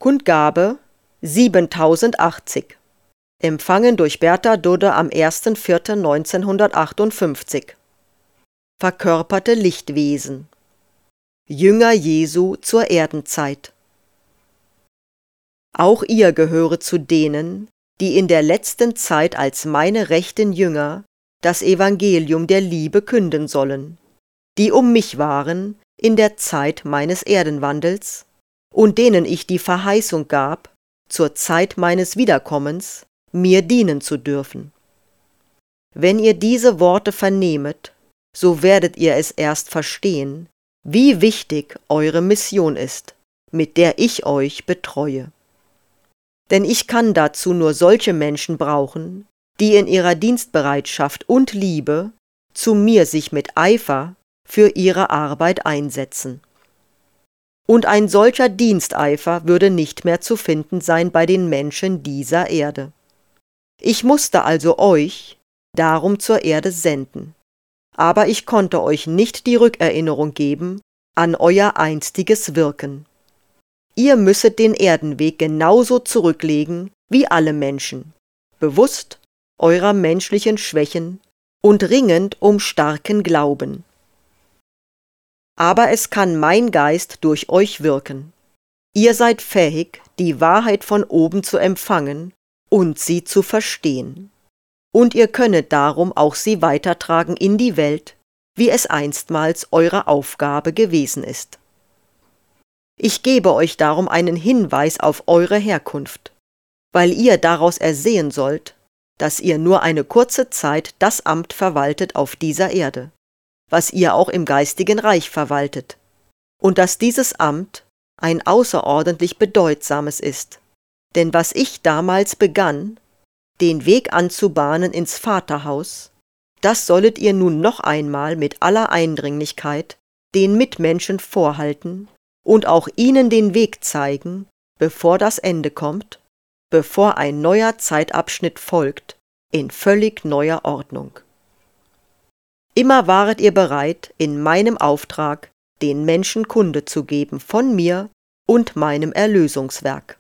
Kundgabe 7080. Empfangen durch Bertha Dudde am 1.4.1958. Verkörperte Lichtwesen. Jünger Jesu zur Erdenzeit. Auch ihr gehöre zu denen, die in der letzten Zeit als meine rechten Jünger das Evangelium der Liebe künden sollen, die um mich waren in der Zeit meines Erdenwandels und denen ich die Verheißung gab, zur Zeit meines Wiederkommens mir dienen zu dürfen. Wenn ihr diese Worte vernehmet, so werdet ihr es erst verstehen, wie wichtig eure Mission ist, mit der ich euch betreue. Denn ich kann dazu nur solche Menschen brauchen, die in ihrer Dienstbereitschaft und Liebe zu mir sich mit Eifer für ihre Arbeit einsetzen. Und ein solcher Diensteifer würde nicht mehr zu finden sein bei den Menschen dieser Erde. Ich musste also euch darum zur Erde senden, aber ich konnte euch nicht die Rückerinnerung geben an euer einstiges Wirken. Ihr müsset den Erdenweg genauso zurücklegen wie alle Menschen, bewusst eurer menschlichen Schwächen und ringend um starken Glauben. Aber es kann mein Geist durch euch wirken. Ihr seid fähig, die Wahrheit von oben zu empfangen und sie zu verstehen. Und ihr könnet darum auch sie weitertragen in die Welt, wie es einstmals eure Aufgabe gewesen ist. Ich gebe euch darum einen Hinweis auf eure Herkunft, weil ihr daraus ersehen sollt, dass ihr nur eine kurze Zeit das Amt verwaltet auf dieser Erde, was ihr auch im geistigen Reich verwaltet, und dass dieses Amt ein außerordentlich bedeutsames ist. Denn was ich damals begann, den Weg anzubahnen ins Vaterhaus, das sollet ihr nun noch einmal mit aller Eindringlichkeit den Mitmenschen vorhalten und auch ihnen den Weg zeigen, bevor das Ende kommt, bevor ein neuer Zeitabschnitt folgt, in völlig neuer Ordnung. Immer waret ihr bereit, in meinem Auftrag den Menschen Kunde zu geben von mir und meinem Erlösungswerk.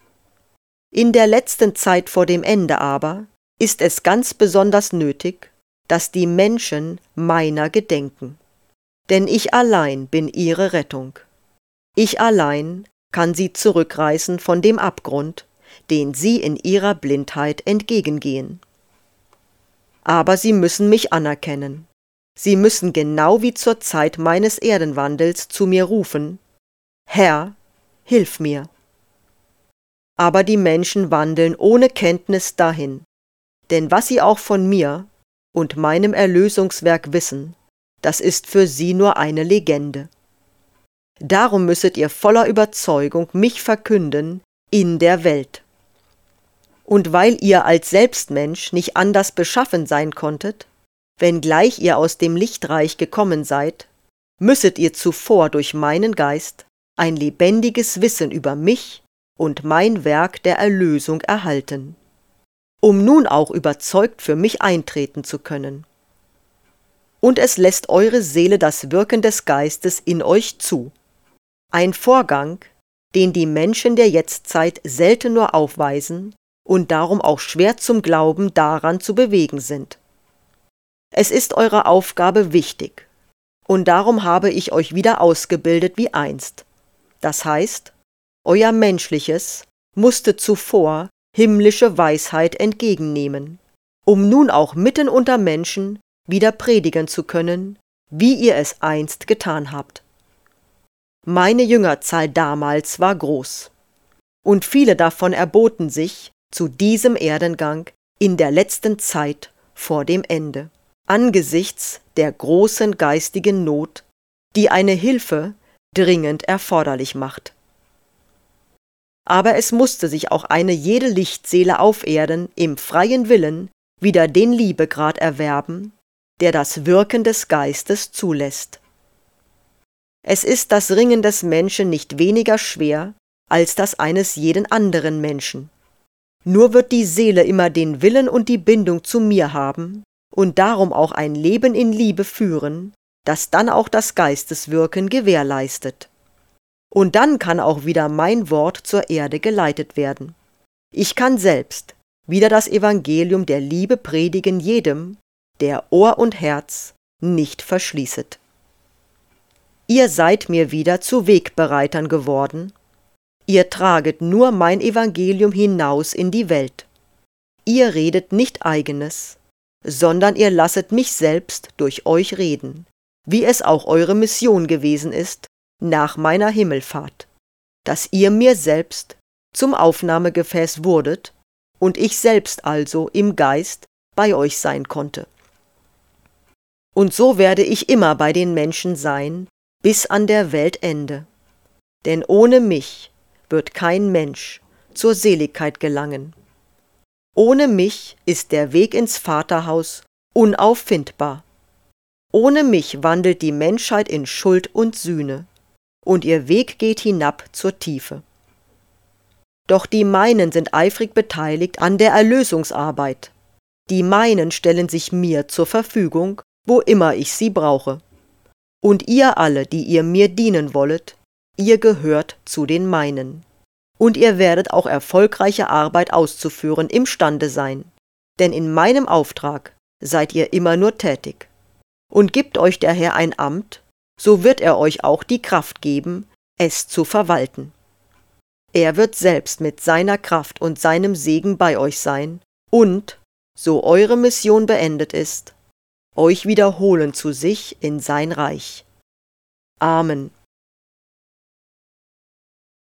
In der letzten Zeit vor dem Ende aber ist es ganz besonders nötig, dass die Menschen meiner gedenken. Denn ich allein bin ihre Rettung. Ich allein kann sie zurückreißen von dem Abgrund, den sie in ihrer Blindheit entgegengehen. Aber sie müssen mich anerkennen. Sie müssen genau wie zur Zeit meines Erdenwandels zu mir rufen: Herr, hilf mir. Aber die Menschen wandeln ohne Kenntnis dahin, denn was sie auch von mir und meinem Erlösungswerk wissen, das ist für sie nur eine Legende. Darum müsset ihr voller Überzeugung mich verkünden in der Welt. Und weil ihr als Selbstmensch nicht anders beschaffen sein konntet, wenngleich ihr aus dem Lichtreich gekommen seid, müsset ihr zuvor durch meinen Geist ein lebendiges Wissen über mich und mein Werk der Erlösung erhalten, um nun auch überzeugt für mich eintreten zu können. Und es lässt eure Seele das Wirken des Geistes in euch zu. Ein Vorgang, den die Menschen der Jetztzeit selten nur aufweisen und darum auch schwer zum Glauben daran zu bewegen sind. Es ist eure Aufgabe wichtig, und darum habe ich euch wieder ausgebildet wie einst. Das heißt, euer Menschliches musste zuvor himmlische Weisheit entgegennehmen, um nun auch mitten unter Menschen wieder predigen zu können, wie ihr es einst getan habt. Meine Jüngerzahl damals war groß, und viele davon erboten sich zu diesem Erdengang in der letzten Zeit vor dem Ende, angesichts der großen geistigen Not, die eine Hilfe dringend erforderlich macht. Aber es musste sich auch eine jede Lichtseele auf Erden im freien Willen wieder den Liebegrad erwerben, der das Wirken des Geistes zulässt. Es ist das Ringen des Menschen nicht weniger schwer als das eines jeden anderen Menschen. Nur wird die Seele immer den Willen und die Bindung zu mir haben und darum auch ein Leben in Liebe führen, das dann auch das Geisteswirken gewährleistet. Und dann kann auch wieder mein Wort zur Erde geleitet werden. Ich kann selbst wieder das Evangelium der Liebe predigen jedem, der Ohr und Herz nicht verschließet. Ihr seid mir wieder zu Wegbereitern geworden. Ihr traget nur mein Evangelium hinaus in die Welt. Ihr redet nicht eigenes, sondern ihr lasset mich selbst durch euch reden, wie es auch eure Mission gewesen ist nach meiner Himmelfahrt, dass ihr mir selbst zum Aufnahmegefäß wurdet und ich selbst also im Geist bei euch sein konnte. Und so werde ich immer bei den Menschen sein, bis an der Weltende. Denn ohne mich wird kein Mensch zur Seligkeit gelangen. Ohne mich ist der Weg ins Vaterhaus unauffindbar. Ohne mich wandelt die Menschheit in Schuld und Sühne, und ihr Weg geht hinab zur Tiefe. Doch die meinen sind eifrig beteiligt an der Erlösungsarbeit. Die meinen stellen sich mir zur Verfügung, wo immer ich sie brauche. Und ihr alle, die ihr mir dienen wollet, ihr gehört zu den meinen. Und ihr werdet auch erfolgreiche Arbeit auszuführen imstande sein, denn in meinem Auftrag seid ihr immer nur tätig. Und gibt euch der Herr ein Amt, so wird er euch auch die Kraft geben, es zu verwalten. Er wird selbst mit seiner Kraft und seinem Segen bei euch sein und, so eure Mission beendet ist, euch wiederholen zu sich in sein Reich. Amen.